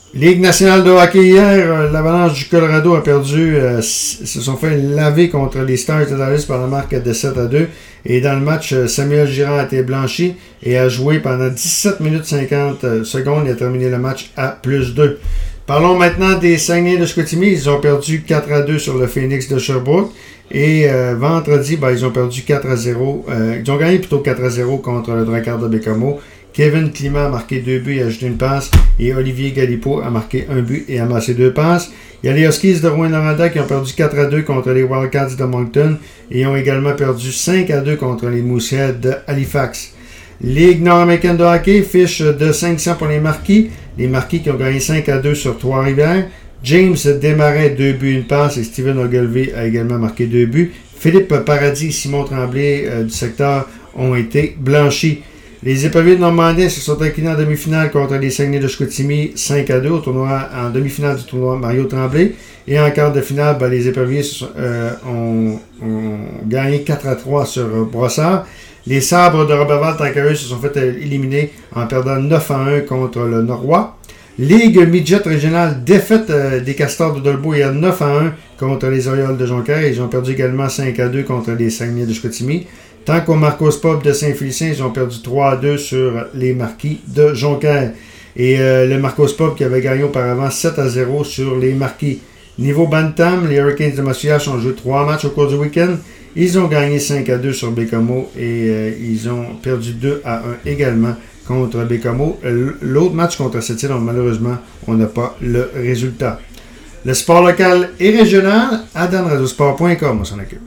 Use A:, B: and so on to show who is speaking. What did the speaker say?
A: Ligue nationale de hockey hier, l'Avalanche du Colorado a perdu, se sont fait laver contre les Stars de Dallas par la marque de 7-2. Et dans le match, Samuel Girard a été blanchi et a joué pendant 17 minutes 50 secondes et a terminé le match à +2. Parlons maintenant des Saguenay de Chicoutimi. Ils ont perdu 4-2 sur le Phoenix de Sherbrooke. Et vendredi, ils ont perdu 4-0. Ils ont gagné plutôt 4-0 contre le Drakkar de Bécomo. Kevin Climat a marqué 2 buts et a ajouté une passe. Et Olivier Galipeau a marqué 1 but et a amassé 2 passes. Il y a les Huskies de Rouyn-Noranda qui ont perdu 4-2 contre les Wildcats de Moncton. Et ont également perdu 5-2 contre les Mooseheads de Halifax. Ligue nord-américaine de hockey, fiche de 500 pour les Marquis. Les Marquis qui ont gagné 5-2 sur Trois-Rivières. James Desmarais, 2 buts, 1 passe. Et Steven Ogilvie a également marqué 2 buts. Philippe Paradis et Simon Tremblay du secteur ont été blanchis. Les Éperviers de Normandie se sont inclinés en demi-finale contre les Saguenay de Chicoutimi 5-2 au tournoi, en demi-finale du tournoi Mario Tremblay. Et en quart de finale, les Éperviers ont gagné 4-3 sur Brossard. Les Sabres de Roberval, tant qu'à eux, se sont fait éliminer en perdant 9-1 contre le Norrois. Ligue Midget régionale, défaite des Castors de Dolbeau hier 9-1 contre les Orioles de Jonquière. Ils ont perdu également 5-2 contre les Saguenay de Chicoutimi. Tant qu'au Marcos Pub de Saint-Félicien, ils ont perdu 3-2 sur les Marquis de Jonquière. Et le Marcos Pub qui avait gagné auparavant 7-0 sur les Marquis. Niveau Bantam, les Hurricanes de Massillage ont joué 3 matchs au cours du week-end. Ils ont gagné 5-2 sur Bécomo et ils ont perdu 2-1 également contre Bécomo. L'autre match contre Sept-Îles, malheureusement, on n'a pas le résultat. Le sport local et régional, AdanRadiosport.com, on s'en occupe.